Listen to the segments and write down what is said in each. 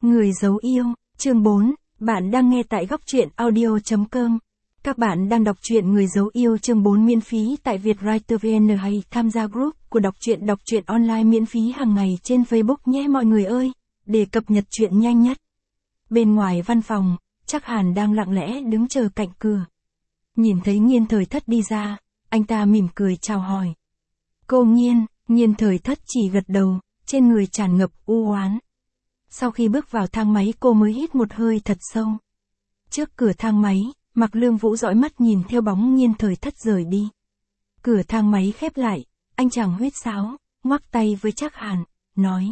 Người giấu yêu, chương 4, bạn đang nghe tại góc truyện audio.com. Các bạn đang đọc truyện Người giấu yêu chương 4 miễn phí tại Vietwriter VN hay tham gia group của đọc truyện online miễn phí hàng ngày trên Facebook nhé mọi người ơi, để cập nhật truyện nhanh nhất. Bên ngoài văn phòng, Trác Hàn đang lặng lẽ đứng chờ cạnh cửa. Nhìn thấy Nghiên Thời Thất đi ra, anh ta mỉm cười chào hỏi. Cô Nghiên, Nghiên Thời Thất chỉ gật đầu, trên người tràn ngập u oán. Sau khi bước vào thang máy cô mới hít một hơi thật sâu. Trước cửa thang máy, Mạc Lương Vũ dõi mắt nhìn theo bóng Nghiên Thời Thất rời đi. Cửa thang máy khép lại, anh chàng huýt sáo, ngoắc tay với Trác Hàn, nói.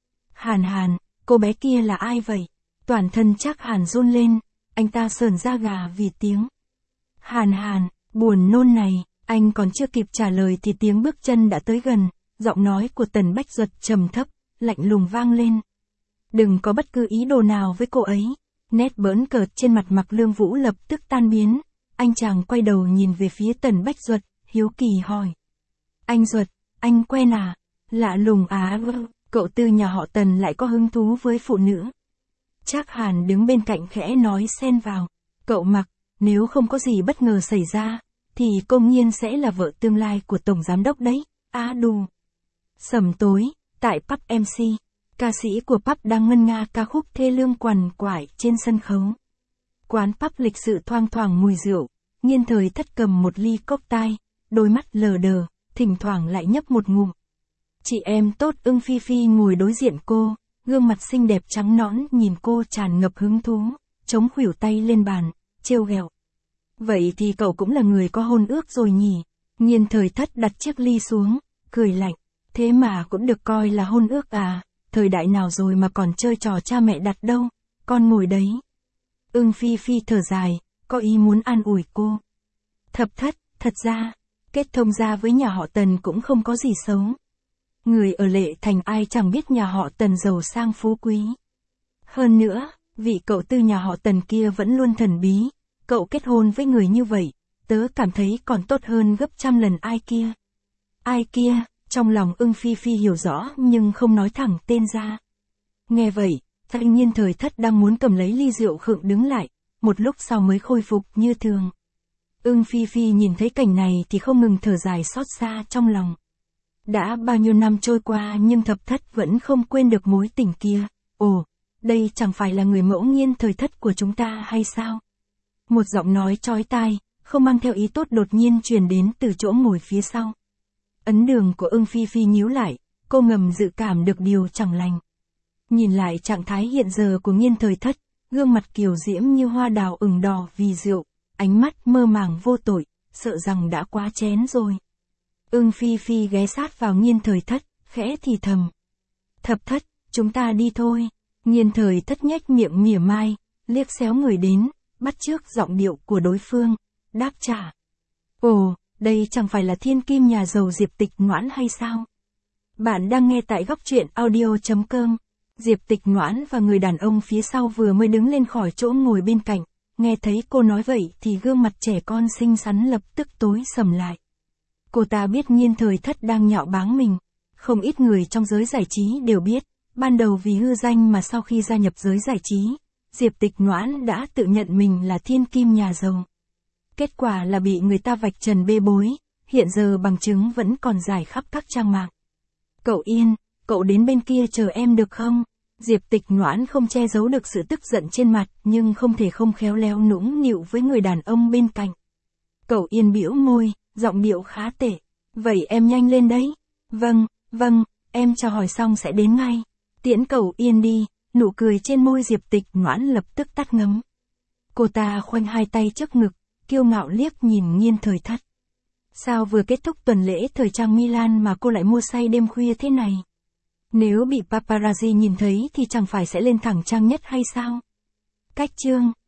Hàn, cô bé kia là ai vậy? Toàn thân Trác Hàn run lên, anh ta sởn da gà vì tiếng. Hàn, buồn nôn này, anh còn chưa kịp trả lời thì tiếng bước chân đã tới gần, giọng nói của Tần Bách Duật trầm thấp, lạnh lùng vang lên. Đừng có bất cứ ý đồ nào với cô ấy. Nét bỡn cợt trên mặt Mạc Lương Vũ lập tức tan biến, anh chàng quay đầu nhìn về phía Tần Bách Duật, hiếu kỳ hỏi. Anh Duật, anh quen à? Lạ lùng á, cậu Tư nhà họ Tần lại có hứng thú với phụ nữ. Trác Hàn đứng bên cạnh khẽ nói xen vào. Cậu Mạc, nếu không có gì bất ngờ xảy ra, thì cô Nghiên sẽ là vợ tương lai của Tổng Giám Đốc đấy, đù. Sẩm tối, tại pub MC, ca sĩ của pub đang ngân nga ca khúc thê lương quằn quại trên sân khấu. Quán pub lịch sự thoang thoảng mùi rượu, Nghiên Thời Thất cầm một ly cocktail, đôi mắt lờ đờ, thỉnh thoảng lại nhấp một ngụm. Chị em tốt Ưng Phi Phi ngồi đối diện cô, gương mặt xinh đẹp trắng nõn nhìn cô tràn ngập hứng thú, chống khuỷu tay lên bàn, trêu ghẹo. Vậy thì cậu cũng là người có hôn ước rồi nhỉ? Nghiên Thời Thất đặt chiếc ly xuống, cười lạnh. Thế mà cũng được coi là hôn ước à? Thời đại nào rồi mà còn chơi trò cha mẹ đặt đâu? Con ngồi đấy. Ưng Phi Phi thở dài, có ý muốn an ủi cô. Thập Thất, thật ra, kết thông gia với nhà họ Tần cũng không có gì xấu. Người ở Lệ Thành ai chẳng biết nhà họ Tần giàu sang phú quý. Hơn nữa, vị cậu Tư nhà họ Tần kia vẫn luôn thần bí. Cậu kết hôn với người như vậy, tớ cảm thấy còn tốt hơn gấp trăm lần ai kia. Ai kia? Trong lòng Ưng Phi Phi hiểu rõ nhưng không nói thẳng tên ra. Nghe vậy, thanh Nghiên Thời Thất đang muốn cầm lấy ly rượu khựng đứng lại, một lúc sau mới khôi phục như thường. Ưng Phi Phi nhìn thấy cảnh này thì không ngừng thở dài xót xa trong lòng. Đã bao nhiêu năm trôi qua nhưng Thập Thất vẫn không quên được mối tình kia. Ồ, đây chẳng phải là người mẫu Nghiên Thời Thất của chúng ta hay sao? Một giọng nói chói tai, không mang theo ý tốt đột nhiên truyền đến từ chỗ ngồi phía sau. Ấn đường của Ưng Phi Phi nhíu lại, cô ngầm dự cảm được điều chẳng lành. Nhìn lại trạng thái hiện giờ của Nghiên Thời Thất, gương mặt kiều diễm như hoa đào ửng đỏ vì rượu, ánh mắt mơ màng vô tội, sợ rằng đã quá chén rồi. Ưng Phi Phi ghé sát vào Nghiên Thời Thất, khẽ thì thầm. Thập Thất, chúng ta đi thôi. Nghiên Thời Thất nhếch miệng mỉa mai, liếc xéo người đến, bắt chước giọng điệu của đối phương, đáp trả. Ồ, đây chẳng phải là thiên kim nhà giàu Diệp Tịch Ngoãn hay sao? Bạn đang nghe tại góc truyện audio.com. Diệp Tịch Ngoãn và người đàn ông phía sau vừa mới đứng lên khỏi chỗ ngồi bên cạnh, nghe thấy cô nói vậy thì gương mặt trẻ con xinh xắn lập tức tối sầm lại. Cô ta biết Nghiên Thời Thất đang nhạo báng mình. Không ít người trong giới giải trí đều biết, ban đầu vì hư danh mà sau khi gia nhập giới giải trí, Diệp Tịch Ngoãn đã tự nhận mình là thiên kim nhà giàu. Kết quả là bị người ta vạch trần bê bối, hiện giờ bằng chứng vẫn còn rải khắp các trang mạng. Cậu Yên, cậu đến bên kia chờ em được không? Diệp Tịch Ngoãn không che giấu được sự tức giận trên mặt nhưng không thể không khéo léo nũng nịu với người đàn ông bên cạnh. Cậu Yên bĩu môi, giọng điệu khá tệ. Vậy em nhanh lên đấy. Vâng, em chào hỏi xong sẽ đến ngay. Tiễn cậu Yên đi, nụ cười trên môi Diệp Tịch Ngoãn lập tức tắt ngấm. Cô ta khoanh hai tay trước ngực, kiêu ngạo liếc nhìn Nghiên Thời Thất. Sao vừa kết thúc tuần lễ thời trang Milan mà cô lại mua say đêm khuya thế này? Nếu bị paparazzi nhìn thấy thì chẳng phải sẽ lên thẳng trang nhất hay sao? Cách chương